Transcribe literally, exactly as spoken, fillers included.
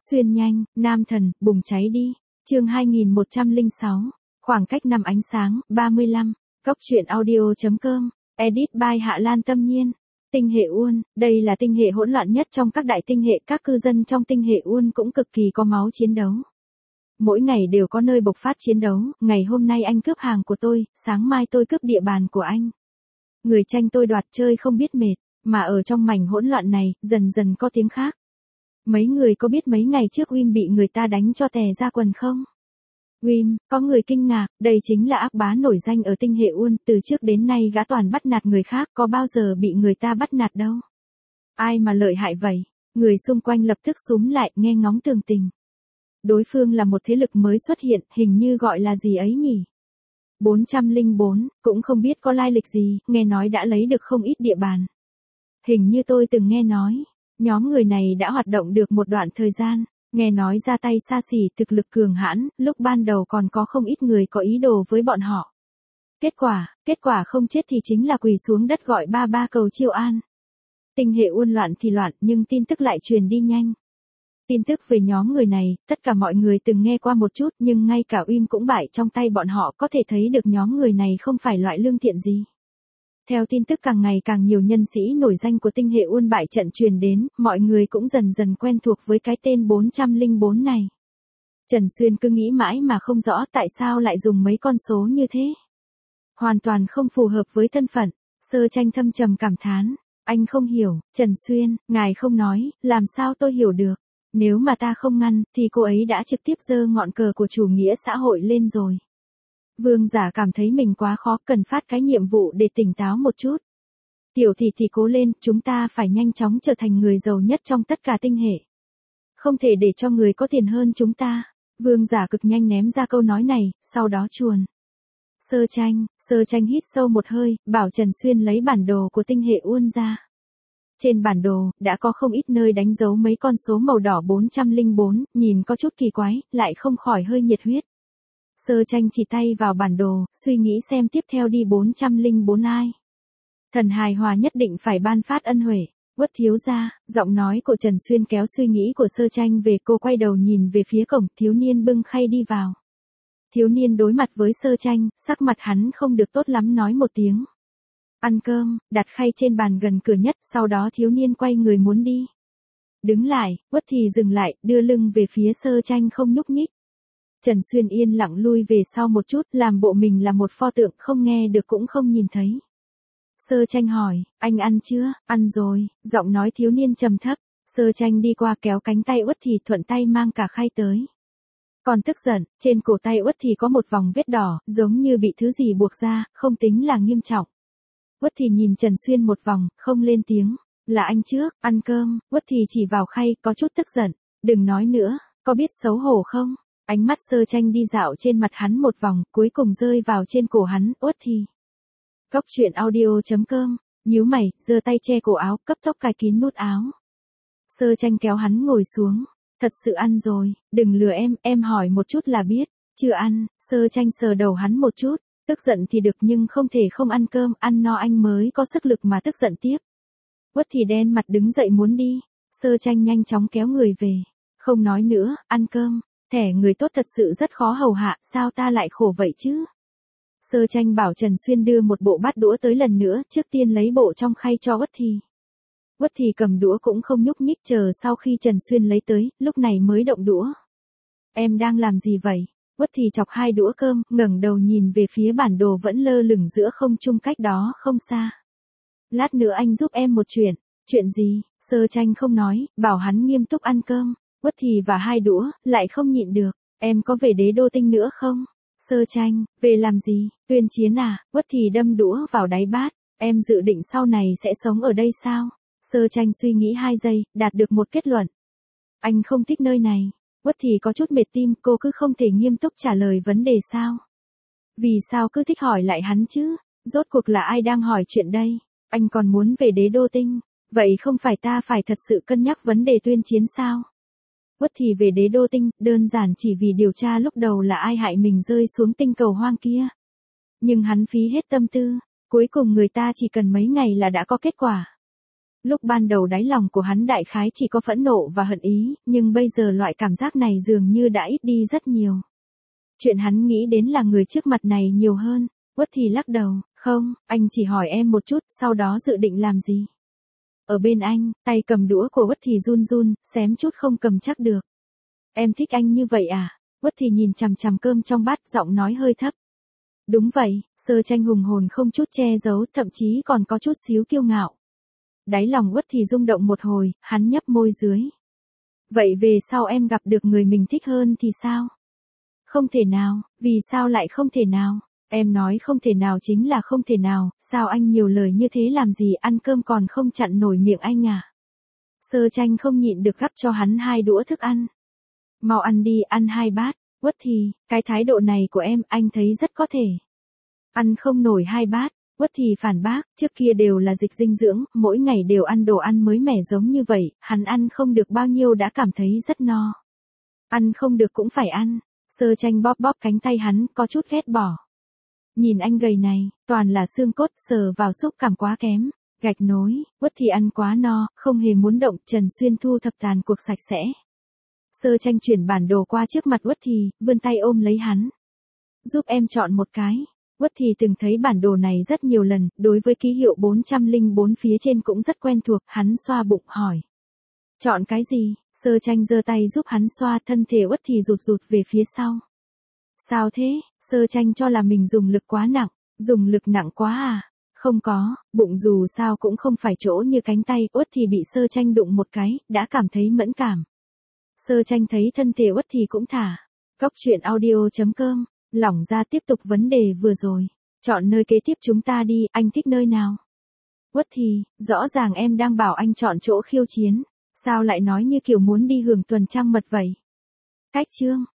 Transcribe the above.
Xuyên nhanh, nam thần, bùng cháy đi. Chương hai nghìn một trăm lẻ sáu. Khoảng cách năm ánh sáng, ba mươi lăm. Cốc truyện audio chấm com. Edit by Hạ Lan Tâm Nhiên. Tinh hệ Uôn, đây là tinh hệ hỗn loạn nhất trong các đại tinh hệ, các cư dân trong tinh hệ Uôn cũng cực kỳ có máu chiến đấu. Mỗi ngày đều có nơi bộc phát chiến đấu, ngày hôm nay anh cướp hàng của tôi, sáng mai tôi cướp địa bàn của anh. Người tranh tôi đoạt chơi không biết mệt, mà ở trong mảnh hỗn loạn này, dần dần có tiếng khác. Mấy người có biết mấy ngày trước Wim bị người ta đánh cho tè ra quần không? Wim, có người kinh ngạc, đây chính là ác bá nổi danh ở tinh hệ Uôn, từ trước đến nay gã toàn bắt nạt người khác, có bao giờ bị người ta bắt nạt đâu. Ai mà lợi hại vậy? Người xung quanh lập tức xúm lại, nghe ngóng tường tình. Đối phương là một thế lực mới xuất hiện, hình như gọi là gì ấy nhỉ? bốn trăm lẻ bốn, cũng không biết có lai lịch gì, nghe nói đã lấy được không ít địa bàn. Hình như tôi từng nghe nói, nhóm người này đã hoạt động được một đoạn thời gian, nghe nói ra tay xa xỉ, thực lực cường hãn, lúc ban đầu còn có không ít người có ý đồ với bọn họ. Kết quả, kết quả không chết thì chính là quỳ xuống đất gọi ba ba cầu chiêu an. Tinh hệ Uôn loạn thì loạn, nhưng tin tức lại truyền đi nhanh. Tin tức về nhóm người này, tất cả mọi người từng nghe qua một chút, nhưng ngay cả Wim cũng bại trong tay bọn họ, có thể thấy được nhóm người này không phải loại lương thiện gì. Theo tin tức càng ngày càng nhiều nhân sĩ nổi danh của tinh hệ Uôn bại trận truyền đến, mọi người cũng dần dần quen thuộc với cái tên bốn trăm lẻ bốn này. Trần Xuyên cứ nghĩ mãi mà không rõ tại sao lại dùng mấy con số như thế. Hoàn toàn không phù hợp với thân phận. Sơ Tranh thâm trầm cảm thán, anh không hiểu, Trần Xuyên, ngài không nói, làm sao tôi hiểu được. Nếu mà ta không ngăn, thì cô ấy đã trực tiếp giơ ngọn cờ của chủ nghĩa xã hội lên rồi. Vương giả cảm thấy mình quá khó, cần phát cái nhiệm vụ để tỉnh táo một chút. Tiểu thị thì cố lên, chúng ta phải nhanh chóng trở thành người giàu nhất trong tất cả tinh hệ. Không thể để cho người có tiền hơn chúng ta. Vương giả cực nhanh ném ra câu nói này, sau đó chuồn. Sơ Tranh, Sơ Tranh hít sâu một hơi, bảo Trần Xuyên lấy bản đồ của tinh hệ Uôn ra. Trên bản đồ, đã có không ít nơi đánh dấu mấy con số màu đỏ bốn trăm lẻ bốn, nhìn có chút kỳ quái, lại không khỏi hơi nhiệt huyết. Sơ Tranh chỉ tay vào bản đồ, suy nghĩ xem tiếp theo đi bốn trăm lẻ bốn ai. Thần hài hòa nhất định phải ban phát ân huệ. Uất thiếu gia, giọng nói của Trần Xuyên kéo suy nghĩ của Sơ Tranh về, cô quay đầu nhìn về phía cổng, thiếu niên bưng khay đi vào. Thiếu niên đối mặt với Sơ Tranh, sắc mặt hắn không được tốt lắm, nói một tiếng. Ăn cơm, đặt khay trên bàn gần cửa nhất, sau đó thiếu niên quay người muốn đi. Đứng lại, Uất thì dừng lại, đưa lưng về phía Sơ Tranh không nhúc nhích. Trần Xuyên yên lặng lui về sau một chút, làm bộ mình là một pho tượng, không nghe được cũng không nhìn thấy. Sơ Tranh hỏi, anh ăn chưa? Ăn rồi, giọng nói thiếu niên trầm thấp. Sơ Tranh đi qua kéo cánh tay Uất thì thuận tay mang cả khay tới. Còn tức giận, trên cổ tay Uất thì có một vòng vết đỏ, giống như bị thứ gì buộc ra, không tính là nghiêm trọng. Uất thì nhìn Trần Xuyên một vòng, không lên tiếng. Là anh trước, ăn cơm. Uất thì chỉ vào khay, có chút tức giận. Đừng nói nữa, có biết xấu hổ không? Ánh mắt Sơ Tranh đi dạo trên mặt hắn một vòng, cuối cùng rơi vào trên cổ hắn. Uất thì. Cốc truyện audio chấm com. Nhíu mày, giơ tay che cổ áo, cấp tốc cài kín nút áo. Sơ Tranh kéo hắn ngồi xuống. Thật sự ăn rồi, đừng lừa em, em hỏi một chút là biết. Chưa ăn. Sơ Tranh sờ đầu hắn một chút. Tức giận thì được nhưng không thể không ăn cơm, ăn no anh mới có sức lực mà tức giận tiếp. Uất thì đen mặt đứng dậy muốn đi. Sơ Tranh nhanh chóng kéo người về. Không nói nữa, ăn cơm. Thẻ người tốt thật sự rất khó hầu hạ, sao ta lại khổ vậy chứ? Sơ Tranh bảo Trần Xuyên đưa một bộ bát đũa tới lần nữa, trước tiên lấy bộ trong khay cho Uất thì. Uất thì cầm đũa cũng không nhúc nhích, chờ sau khi Trần Xuyên lấy tới, lúc này mới động đũa. Em đang làm gì vậy? Uất thì chọc hai đũa cơm, ngẩng đầu nhìn về phía bản đồ vẫn lơ lửng giữa không trung cách đó không xa. Lát nữa anh giúp em một chuyện. Chuyện gì? Sơ Tranh không nói, bảo hắn nghiêm túc ăn cơm. Uất thì và hai đũa, lại không nhịn được. Em có về đế đô tinh nữa không? Sơ Tranh, về làm gì? Tuyên chiến à? Uất thì đâm đũa vào đáy bát. Em dự định sau này sẽ sống ở đây sao? Sơ Tranh suy nghĩ hai giây, đạt được một kết luận. Anh không thích nơi này. Uất thì có chút mệt tim, cô cứ không thể nghiêm túc trả lời vấn đề sao? Vì sao cứ thích hỏi lại hắn chứ? Rốt cuộc là ai đang hỏi chuyện đây? Anh còn muốn về đế đô tinh? Vậy không phải ta phải thật sự cân nhắc vấn đề tuyên chiến sao? Uất thì về đế đô tinh, đơn giản chỉ vì điều tra lúc đầu là ai hại mình rơi xuống tinh cầu hoang kia. Nhưng hắn phí hết tâm tư, cuối cùng người ta chỉ cần mấy ngày là đã có kết quả. Lúc ban đầu đáy lòng của hắn đại khái chỉ có phẫn nộ và hận ý, nhưng bây giờ loại cảm giác này dường như đã ít đi rất nhiều. Chuyện hắn nghĩ đến là người trước mặt này nhiều hơn. Uất Thì lắc đầu, không, anh chỉ hỏi em một chút, sau đó dự định làm gì? Ở bên anh, tay cầm đũa của Uất Thì run run, xém chút không cầm chắc được. Em thích anh như vậy à? Uất Thì nhìn chằm chằm cơm trong bát, giọng nói hơi thấp. Đúng vậy, Sơ Tranh hùng hồn không chút che giấu, thậm chí còn có chút xíu kiêu ngạo. Đáy lòng Uất Thì rung động một hồi, hắn nhấp môi dưới. Vậy về sau em gặp được người mình thích hơn thì sao? Không thể nào, vì sao lại không thể nào? Em nói không thể nào chính là không thể nào, sao anh nhiều lời như thế làm gì, ăn cơm còn không chặn nổi miệng anh à? Sơ Tranh không nhịn được gắp cho hắn hai đũa thức ăn. Mau ăn đi, ăn hai bát. Uất Thì, cái thái độ này của em, anh thấy rất có thể. Ăn không nổi hai bát. Uất Thì phản bác, trước kia đều là dịch dinh dưỡng, mỗi ngày đều ăn đồ ăn mới mẻ giống như vậy, hắn ăn không được bao nhiêu đã cảm thấy rất no. Ăn không được cũng phải ăn. Sơ Tranh bóp bóp cánh tay hắn, có chút ghét bỏ. Nhìn anh gầy này, toàn là xương cốt, sờ vào xúc cảm quá kém. Gạch nối, Uất Thì ăn quá no, không hề muốn động, Trần Xuyên thu thập tàn cuộc sạch sẽ. Sơ Tranh chuyển bản đồ qua trước mặt Uất Thì, vươn tay ôm lấy hắn. Giúp em chọn một cái. Uất Thì từng thấy bản đồ này rất nhiều lần, đối với ký hiệu bốn trăm lẻ bốn phía trên cũng rất quen thuộc, hắn xoa bụng hỏi. Chọn cái gì? Sơ Tranh giơ tay giúp hắn xoa, thân thể Uất Thì rụt rụt về phía sau. Sao thế? Sơ Tranh cho là mình dùng lực quá nặng. Dùng lực nặng quá à? Không có, bụng dù sao cũng không phải chỗ như cánh tay, Uất Thì bị Sơ Tranh đụng một cái, đã cảm thấy mẫn cảm. Sơ Tranh thấy thân thể Uất Thì cũng thả. Cóc truyện audio chấm com, lỏng ra tiếp tục vấn đề vừa rồi. Chọn nơi kế tiếp chúng ta đi, anh thích nơi nào? Uất Thì, rõ ràng em đang bảo anh chọn chỗ khiêu chiến. Sao lại nói như kiểu muốn đi hưởng tuần trăng mật vậy? Cách chương.